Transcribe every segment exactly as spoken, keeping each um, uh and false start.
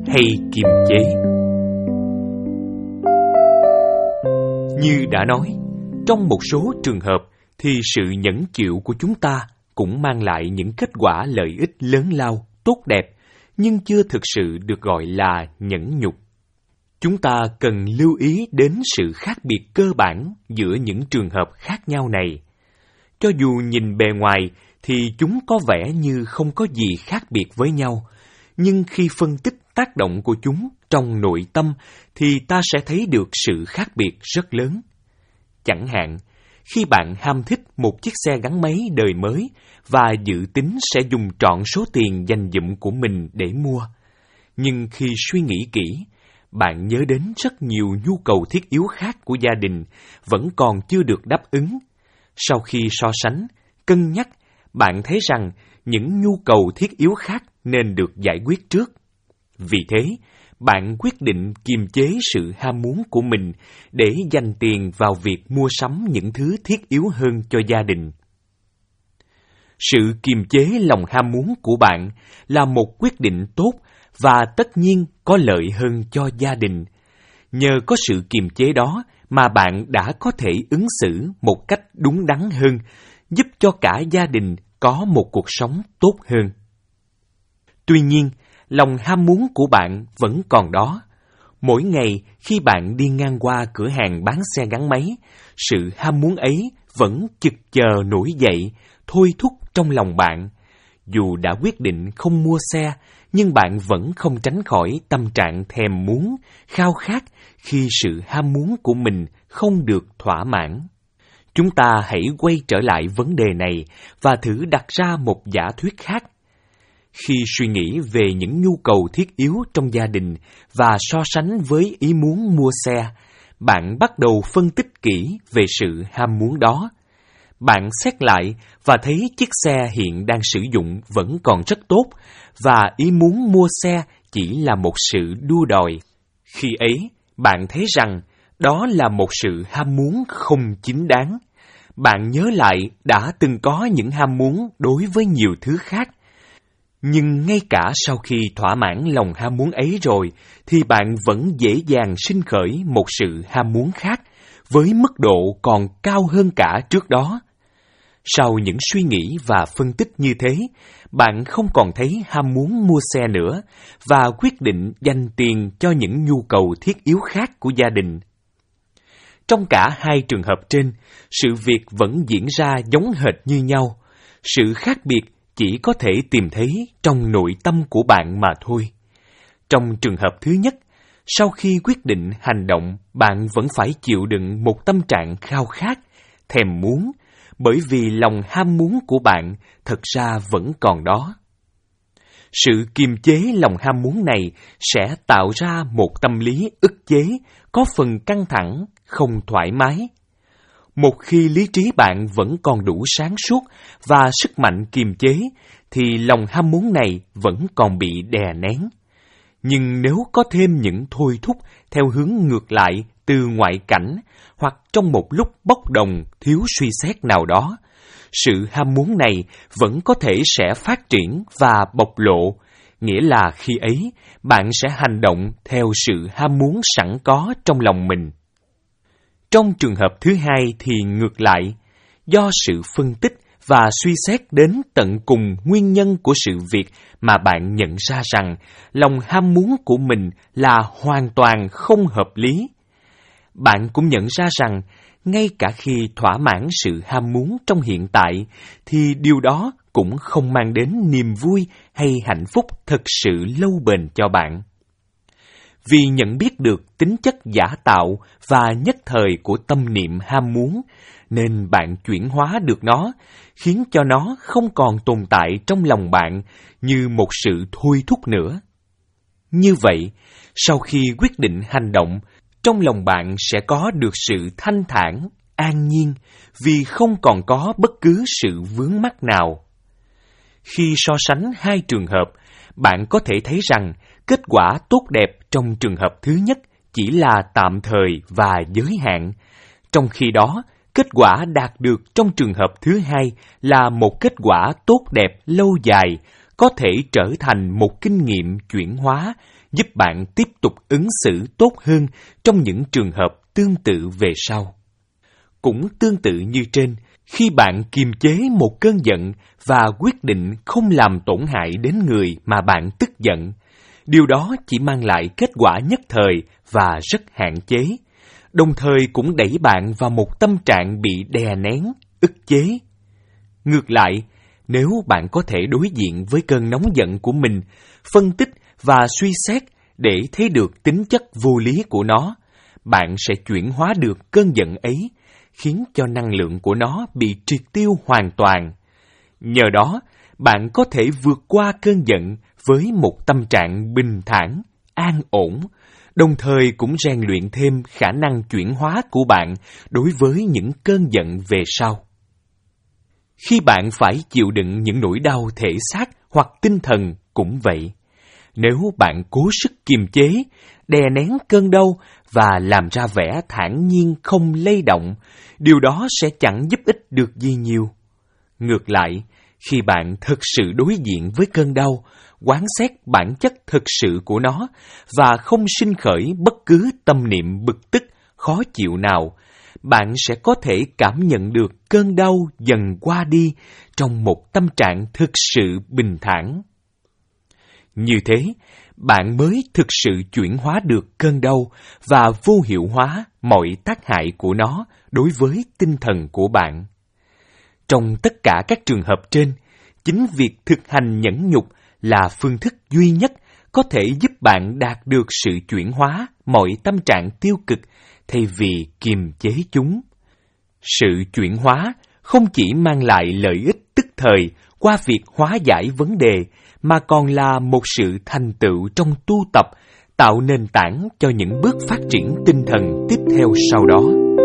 hay kiềm chế. Như đã nói, trong một số trường hợp thì sự nhẫn chịu của chúng ta cũng mang lại những kết quả lợi ích lớn lao, tốt đẹp, nhưng chưa thực sự được gọi là nhẫn nhục. Chúng ta cần lưu ý đến sự khác biệt cơ bản giữa những trường hợp khác nhau này. Cho dù nhìn bề ngoài thì chúng có vẻ như không có gì khác biệt với nhau, nhưng khi phân tích tác động của chúng trong nội tâm thì ta sẽ thấy được sự khác biệt rất lớn. Chẳng hạn, khi bạn ham thích một chiếc xe gắn máy đời mới và dự tính sẽ dùng trọn số tiền dành dụm của mình để mua, nhưng khi suy nghĩ kỹ, bạn nhớ đến rất nhiều nhu cầu thiết yếu khác của gia đình vẫn còn chưa được đáp ứng. Sau khi so sánh, cân nhắc, bạn thấy rằng những nhu cầu thiết yếu khác nên được giải quyết trước. Vì thế, bạn quyết định kiềm chế sự ham muốn của mình để dành tiền vào việc mua sắm những thứ thiết yếu hơn cho gia đình. Sự kiềm chế lòng ham muốn của bạn là một quyết định tốt và tất nhiên có lợi hơn cho gia đình. Nhờ có sự kiềm chế đó mà bạn đã có thể ứng xử một cách đúng đắn hơn, giúp cho cả gia đình có một cuộc sống tốt hơn. Tuy nhiên, lòng ham muốn của bạn vẫn còn đó. Mỗi ngày khi bạn đi ngang qua cửa hàng bán xe gắn máy, sự ham muốn ấy vẫn chực chờ nổi dậy, thôi thúc trong lòng bạn. Dù đã quyết định không mua xe, nhưng bạn vẫn không tránh khỏi tâm trạng thèm muốn, khao khát khi sự ham muốn của mình không được thỏa mãn. Chúng ta hãy quay trở lại vấn đề này và thử đặt ra một giả thuyết khác. Khi suy nghĩ về những nhu cầu thiết yếu trong gia đình và so sánh với ý muốn mua xe, bạn bắt đầu phân tích kỹ về sự ham muốn đó. Bạn xét lại và thấy chiếc xe hiện đang sử dụng vẫn còn rất tốt và ý muốn mua xe chỉ là một sự đua đòi. Khi ấy, bạn thấy rằng đó là một sự ham muốn không chính đáng. Bạn nhớ lại đã từng có những ham muốn đối với nhiều thứ khác. Nhưng ngay cả sau khi thỏa mãn lòng ham muốn ấy rồi, thì bạn vẫn dễ dàng sinh khởi một sự ham muốn khác, với mức độ còn cao hơn cả trước đó. Sau những suy nghĩ và phân tích như thế, bạn không còn thấy ham muốn mua xe nữa và quyết định dành tiền cho những nhu cầu thiết yếu khác của gia đình. Trong cả hai trường hợp trên, sự việc vẫn diễn ra giống hệt như nhau. Sự khác biệt chỉ có thể tìm thấy trong nội tâm của bạn mà thôi. Trong trường hợp thứ nhất, sau khi quyết định hành động, bạn vẫn phải chịu đựng một tâm trạng khao khát, thèm muốn, bởi vì lòng ham muốn của bạn thật ra vẫn còn đó. Sự kiềm chế lòng ham muốn này sẽ tạo ra một tâm lý ức chế, có phần căng thẳng, không thoải mái. Một khi lý trí bạn vẫn còn đủ sáng suốt và sức mạnh kiềm chế, thì lòng ham muốn này vẫn còn bị đè nén. Nhưng nếu có thêm những thôi thúc theo hướng ngược lại từ ngoại cảnh, hoặc trong một lúc bốc đồng thiếu suy xét nào đó, sự ham muốn này vẫn có thể sẽ phát triển và bộc lộ, nghĩa là khi ấy bạn sẽ hành động theo sự ham muốn sẵn có trong lòng mình. Trong trường hợp thứ hai thì ngược lại, do sự phân tích và suy xét đến tận cùng nguyên nhân của sự việc mà bạn nhận ra rằng lòng ham muốn của mình là hoàn toàn không hợp lý. Bạn cũng nhận ra rằng ngay cả khi thỏa mãn sự ham muốn trong hiện tại, thì điều đó cũng không mang đến niềm vui hay hạnh phúc thật sự lâu bền cho bạn. Vì nhận biết được tính chất giả tạo và nhất thời của tâm niệm ham muốn, nên bạn chuyển hóa được nó, khiến cho nó không còn tồn tại trong lòng bạn như một sự thôi thúc nữa. Như vậy, sau khi quyết định hành động, trong lòng bạn sẽ có được sự thanh thản, an nhiên, vì không còn có bất cứ sự vướng mắc nào. Khi so sánh hai trường hợp, bạn có thể thấy rằng kết quả tốt đẹp trong trường hợp thứ nhất chỉ là tạm thời và giới hạn, trong khi đó, kết quả đạt được trong trường hợp thứ hai là một kết quả tốt đẹp lâu dài, có thể trở thành một kinh nghiệm chuyển hóa, giúp bạn tiếp tục ứng xử tốt hơn trong những trường hợp tương tự về sau. Cũng tương tự như trên, khi bạn kiềm chế một cơn giận và quyết định không làm tổn hại đến người mà bạn tức giận, điều đó chỉ mang lại kết quả nhất thời và rất hạn chế, đồng thời cũng đẩy bạn vào một tâm trạng bị đè nén, ức chế. Ngược lại, nếu bạn có thể đối diện với cơn nóng giận của mình, phân tích và suy xét để thấy được tính chất vô lý của nó, bạn sẽ chuyển hóa được cơn giận ấy, khiến cho năng lượng của nó bị triệt tiêu hoàn toàn. Nhờ đó, bạn có thể vượt qua cơn giận với một tâm trạng bình thản, an ổn, đồng thời cũng rèn luyện thêm khả năng chuyển hóa của bạn đối với những cơn giận về sau. Khi bạn phải chịu đựng những nỗi đau thể xác hoặc tinh thần cũng vậy. Nếu bạn cố sức kiềm chế, đè nén cơn đau và làm ra vẻ thản nhiên không lay động, điều đó sẽ chẳng giúp ích được gì nhiều. Ngược lại, khi bạn thực sự đối diện với cơn đau, quán xét bản chất thực sự của nó và không sinh khởi bất cứ tâm niệm bực tức, khó chịu nào, bạn sẽ có thể cảm nhận được cơn đau dần qua đi trong một tâm trạng thực sự bình thản. Như thế, bạn mới thực sự chuyển hóa được cơn đau và vô hiệu hóa mọi tác hại của nó đối với tinh thần của bạn. Trong tất cả các trường hợp trên, chính việc thực hành nhẫn nhục là phương thức duy nhất có thể giúp bạn đạt được sự chuyển hóa mọi tâm trạng tiêu cực thay vì kiềm chế chúng. Sự chuyển hóa không chỉ mang lại lợi ích tức thời qua việc hóa giải vấn đề, mà còn là một sự thành tựu trong tu tập, tạo nền tảng cho những bước phát triển tinh thần tiếp theo sau đó.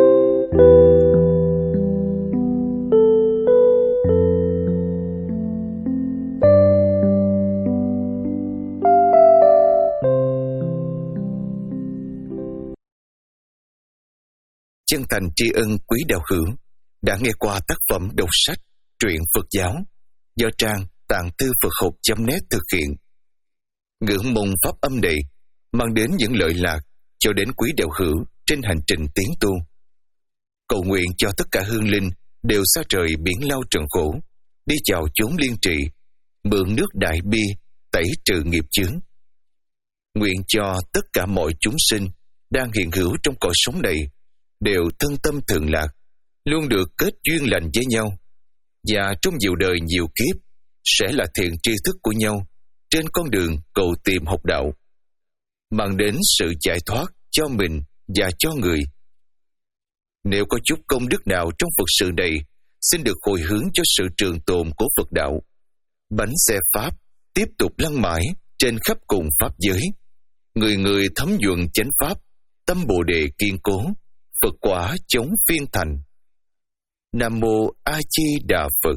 Chân thành tri ân quý đạo hữu đã nghe qua tác phẩm đọc sách Truyện Phật giáo do trang tạng thư Phật học chấm net thực hiện. Ngưỡng mong pháp âm này mang đến những lợi lạc cho đến quý đạo hữu trên hành trình tiến tu. Cầu nguyện cho tất cả hương linh đều xa trời biển lao trần khổ, đi chào chốn liên trị, mượn nước đại bi tẩy trừ nghiệp chướng. Nguyện cho tất cả mọi chúng sinh đang hiện hữu trong cõi sống này đều thân tâm thường lạc, luôn được kết duyên lành với nhau, và trong nhiều đời nhiều kiếp sẽ là thiện tri thức của nhau trên con đường cầu tìm học đạo, mang đến sự giải thoát cho mình và cho người. Nếu có chút công đức nào trong Phật sự này, xin được hồi hướng cho sự trường tồn của Phật đạo. Bánh xe Pháp tiếp tục lăn mãi trên khắp cùng Pháp giới. Người người thấm nhuận chánh Pháp, tâm Bồ Đề kiên cố, Phật quả chống phiên thành. Nam Mô A Di Đà Phật.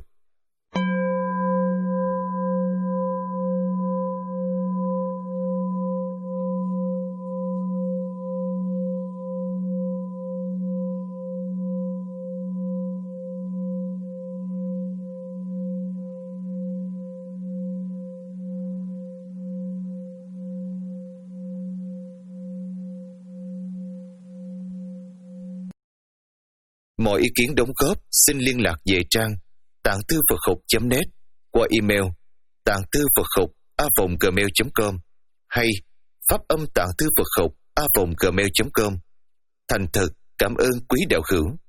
Mọi ý kiến đóng góp xin liên lạc về trang tạng thư Phật học chấm net qua email tạng thư Phật học a vòng gmail chấm com hay pháp âm tạng thư Phật học a vòng gmail chấm com. Thành thật cảm ơn quý đạo hữu.